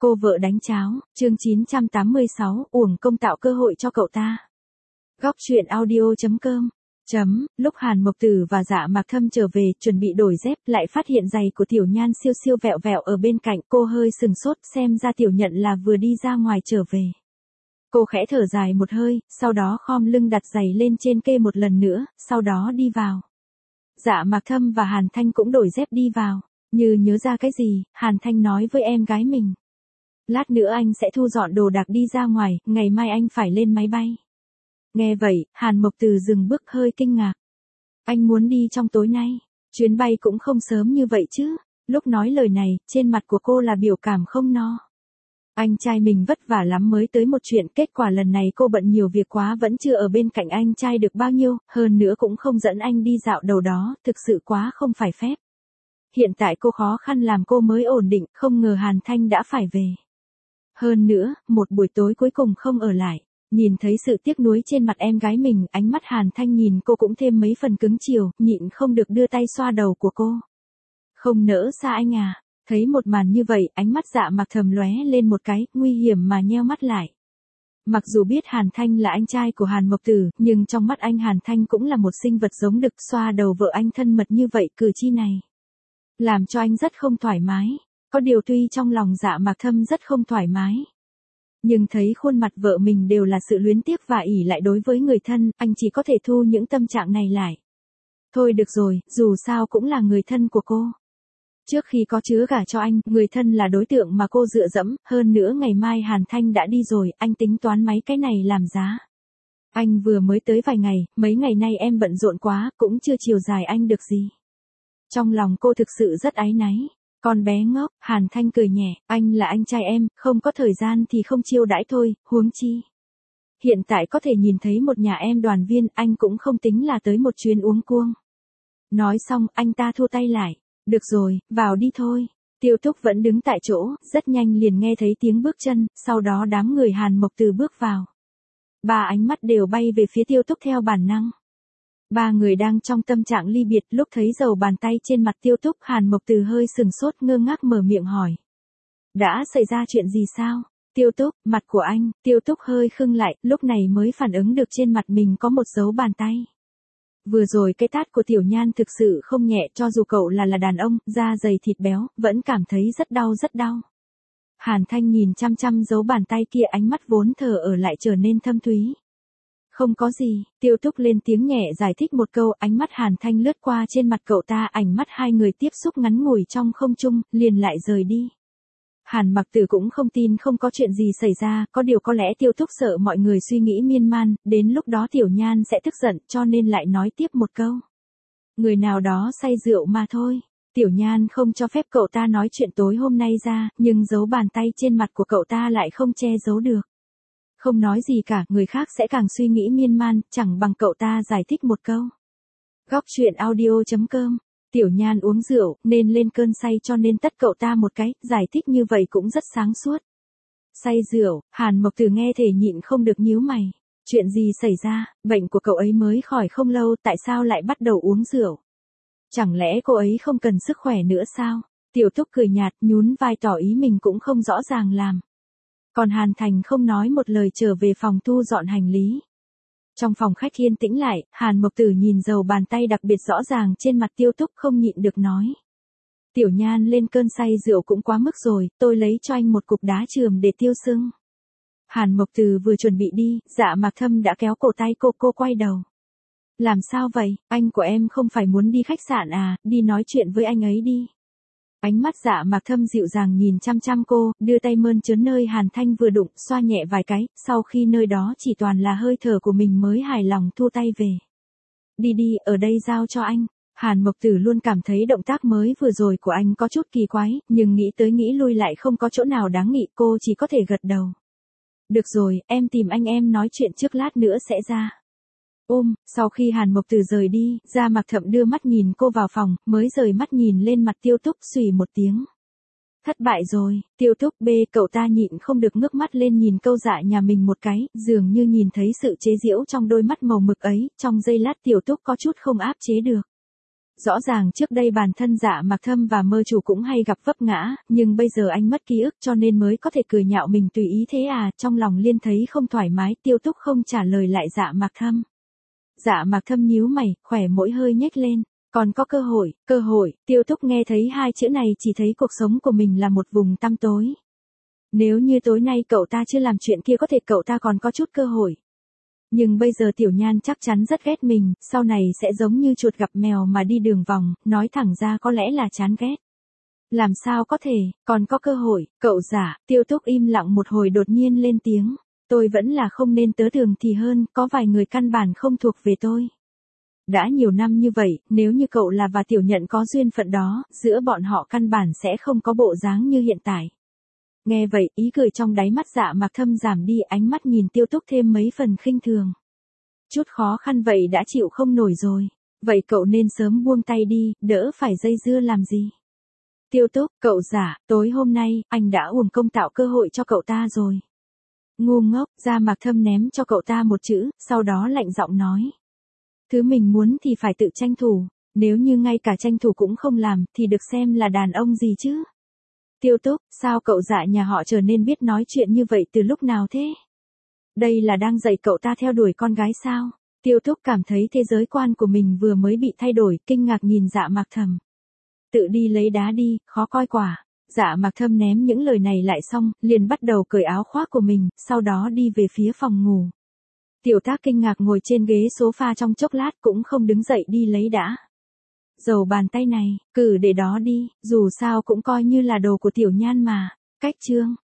Cô vợ đánh cháo, chương 986, uổng công tạo cơ hội cho cậu ta. Góc truyện audio.com. Lúc Hàn Mộc Tử và Dạ Mạc Thâm trở về, chuẩn bị đổi dép, lại phát hiện giày của Tiểu Nhan siêu siêu vẹo vẹo ở bên cạnh. Cô hơi sừng sốt, xem ra Tiểu Nhận là vừa đi ra ngoài trở về. Cô khẽ thở dài một hơi, sau đó khom lưng đặt giày lên trên kê một lần nữa, sau đó đi vào. Dạ Mạc Thâm và Hàn Thanh cũng đổi dép đi vào. Như nhớ ra cái gì, Hàn Thanh nói với em gái mình. Lát nữa anh sẽ thu dọn đồ đạc đi ra ngoài, ngày mai anh phải lên máy bay. Nghe vậy, Hàn Mộc Từ dừng bước hơi kinh ngạc. Anh muốn đi trong tối nay, chuyến bay cũng không sớm như vậy chứ. Lúc nói lời này, trên mặt của cô là biểu cảm không no. Anh trai mình vất vả lắm mới tới một chuyện, kết quả lần này cô bận nhiều việc quá vẫn chưa ở bên cạnh anh trai được bao nhiêu, hơn nữa cũng không dẫn anh đi dạo đầu đó, thực sự quá không phải phép. Hiện tại cô khó khăn làm cô mới ổn định, không ngờ Hàn Thanh đã phải về. Hơn nữa, một buổi tối cuối cùng không ở lại. Nhìn thấy sự tiếc nuối trên mặt em gái mình, ánh mắt Hàn Thanh nhìn cô cũng thêm mấy phần cứng chiều, nhịn không được đưa tay xoa đầu của cô. Không nỡ xa anh à. Thấy một màn như vậy, ánh mắt Dạ Mạc Thầm lóe lên một cái, nguy hiểm mà nheo mắt lại. Mặc dù biết Hàn Thanh là anh trai của Hàn Mộc Tử, nhưng trong mắt anh Hàn Thanh cũng là một sinh vật giống đực, xoa đầu vợ anh thân mật như vậy, cử chỉ này làm cho anh rất không thoải mái. Có điều tuy trong lòng Dạ Mạc Thâm rất không thoải mái, nhưng thấy khuôn mặt vợ mình đều là sự luyến tiếc và ỷ lại đối với người thân, anh chỉ có thể thu những tâm trạng này lại. Thôi được rồi, dù sao cũng là người thân của cô. Trước khi có chứa gả cho anh, người thân là đối tượng mà cô dựa dẫm, hơn nữa ngày mai Hàn Thanh đã đi rồi, anh tính toán mấy cái này làm giá. Anh vừa mới tới vài ngày, mấy ngày nay em bận rộn quá, cũng chưa chiều dài anh được gì. Trong lòng cô thực sự rất áy náy. Con bé ngốc, Hàn Thanh cười nhẹ, anh là anh trai em, không có thời gian thì không chiêu đãi thôi, huống chi. Hiện tại có thể nhìn thấy một nhà em đoàn viên, anh cũng không tính là tới một chuyến uống cuông. Nói xong, anh ta thu tay lại. Được rồi, vào đi thôi. Tiêu Túc vẫn đứng tại chỗ, rất nhanh liền nghe thấy tiếng bước chân, sau đó đám người Hàn Mộc Từ bước vào. Ba ánh mắt đều bay về phía Tiêu Túc theo bản năng. Ba người đang trong tâm trạng ly biệt, lúc thấy dầu bàn tay trên mặt Tiêu Túc, Hàn Mộc Từ hơi sừng sốt ngơ ngác mở miệng hỏi. Đã xảy ra chuyện gì sao? Tiêu Túc, mặt của anh, Tiêu Túc hơi khựng lại, lúc này mới phản ứng được trên mặt mình có một dấu bàn tay. Vừa rồi cái tát của Tiểu Nhan thực sự không nhẹ, cho dù cậu là đàn ông, da dày thịt béo, vẫn cảm thấy rất đau rất đau. Hàn Thanh nhìn chăm chăm dấu bàn tay kia, ánh mắt vốn thờ ở lại trở nên thâm thúy. Không có gì, Tiêu Túc lên tiếng nhẹ giải thích một câu, ánh mắt Hàn Thanh lướt qua trên mặt cậu ta, ánh mắt hai người tiếp xúc ngắn ngủi trong không trung, liền lại rời đi. Hàn Mặc Tử cũng không tin không có chuyện gì xảy ra, có điều có lẽ Tiêu Túc sợ mọi người suy nghĩ miên man, đến lúc đó Tiểu Nhan sẽ tức giận, cho nên lại nói tiếp một câu. Người nào đó say rượu mà thôi. Tiểu Nhan không cho phép cậu ta nói chuyện tối hôm nay ra, nhưng dấu bàn tay trên mặt của cậu ta lại không che giấu được. Không nói gì cả, người khác sẽ càng suy nghĩ miên man, chẳng bằng cậu ta giải thích một câu. Góc truyện audio.com. Tiểu Nhan uống rượu, nên lên cơn say cho nên tắt cậu ta một cái, giải thích như vậy cũng rất sáng suốt. Say rượu, Hàn Mộc Từ nghe thể nhịn không được nhíu mày. Chuyện gì xảy ra, bệnh của cậu ấy mới khỏi không lâu, tại sao lại bắt đầu uống rượu? Chẳng lẽ cô ấy không cần sức khỏe nữa sao? Tiểu Túc cười nhạt, nhún vai tỏ ý mình cũng không rõ ràng làm. Còn Hàn Thành không nói một lời trở về phòng thu dọn hành lý. Trong phòng khách yên tĩnh lại, Hàn Mộc Tử nhìn dầu bàn tay đặc biệt rõ ràng trên mặt Tiêu Túc không nhịn được nói. Tiểu Nhan lên cơn say rượu cũng quá mức rồi, tôi lấy cho anh một cục đá chườm để tiêu sưng. Hàn Mộc Tử vừa chuẩn bị đi, Dạ Mạc Thâm đã kéo cổ tay cô quay đầu. Làm sao vậy, anh của em không phải muốn đi khách sạn à, đi nói chuyện với anh ấy đi. Ánh mắt Dạ Mạc Thâm dịu dàng nhìn chăm chăm cô, đưa tay mơn trớn nơi Hàn Thanh vừa đụng, xoa nhẹ vài cái, sau khi nơi đó chỉ toàn là hơi thở của mình mới hài lòng thu tay về. Đi đi, ở đây giao cho anh. Hàn Mộc Tử luôn cảm thấy động tác mới vừa rồi của anh có chút kỳ quái, nhưng nghĩ tới nghĩ lui lại không có chỗ nào đáng nghị, cô chỉ có thể gật đầu. Được rồi, em tìm anh em nói chuyện trước, lát nữa sẽ ra. Sau khi Hàn Mộc Tử rời đi, Dạ Mạc Thâm đưa mắt nhìn cô vào phòng, mới rời mắt nhìn lên mặt Tiêu Túc, xùy một tiếng. Thất bại rồi, Tiêu Túc cậu ta nhịn không được ngước mắt lên nhìn câu Dạ nhà mình một cái, dường như nhìn thấy sự chế giễu trong đôi mắt màu mực ấy, trong giây lát Tiểu Túc có chút không áp chế được. Rõ ràng trước đây bản thân Dạ Mạc Thâm và Mơ Chủ cũng hay gặp vấp ngã, nhưng bây giờ anh mất ký ức cho nên mới có thể cười nhạo mình tùy ý thế à, trong lòng Liên thấy không thoải mái, Tiêu Túc không trả lời lại Dạ Mạc Thâm. Dạ Mạc Thâm nhíu mày, khỏe mũi hơi nhếch lên. Còn có cơ hội, Tiêu Túc nghe thấy hai chữ này chỉ thấy cuộc sống của mình là một vùng tăm tối. Nếu như tối nay cậu ta chưa làm chuyện kia có thể cậu ta còn có chút cơ hội. Nhưng bây giờ Tiểu Nhan chắc chắn rất ghét mình, sau này sẽ giống như chuột gặp mèo mà đi đường vòng, nói thẳng ra có lẽ là chán ghét. Làm sao có thể, còn có cơ hội, cậu giả, Tiêu Túc im lặng một hồi đột nhiên lên tiếng. Tôi vẫn là không nên tớ thường thì hơn, có vài người căn bản không thuộc về tôi. Đã nhiều năm như vậy, nếu như cậu là và Tiểu Nhận có duyên phận đó, giữa bọn họ căn bản sẽ không có bộ dáng như hiện tại. Nghe vậy, ý cười trong đáy mắt Dạ Mạc Thâm giảm đi, ánh mắt nhìn Tiêu Túc thêm mấy phần khinh thường. Chút khó khăn vậy đã chịu không nổi rồi. Vậy cậu nên sớm buông tay đi, đỡ phải dây dưa làm gì. Tiêu Túc, cậu giả, tối hôm nay, anh đã uổng công tạo cơ hội cho cậu ta rồi. Ngu ngốc, Dạ Mạc Thâm ném cho cậu ta một chữ, sau đó lạnh giọng nói. Thứ mình muốn thì phải tự tranh thủ, nếu như ngay cả tranh thủ cũng không làm, thì được xem là đàn ông gì chứ. Tiêu Túc, sao cậu dạ nhà họ trở nên biết nói chuyện như vậy từ lúc nào thế? Đây là đang dạy cậu ta theo đuổi con gái sao? Tiêu Túc cảm thấy thế giới quan của mình vừa mới bị thay đổi, kinh ngạc nhìn Dạ Mạc Thâm. Tự đi lấy đá đi, khó coi quả. Dạ Mạc Thâm ném những lời này lại xong, liền bắt đầu cởi áo khoác của mình, sau đó đi về phía phòng ngủ. Tiểu Tác kinh ngạc ngồi trên ghế sofa trong chốc lát cũng không đứng dậy đi lấy đã. Dầu bàn tay này, cử để đó đi, dù sao cũng coi như là đồ của Tiểu Nhan mà. Cách chương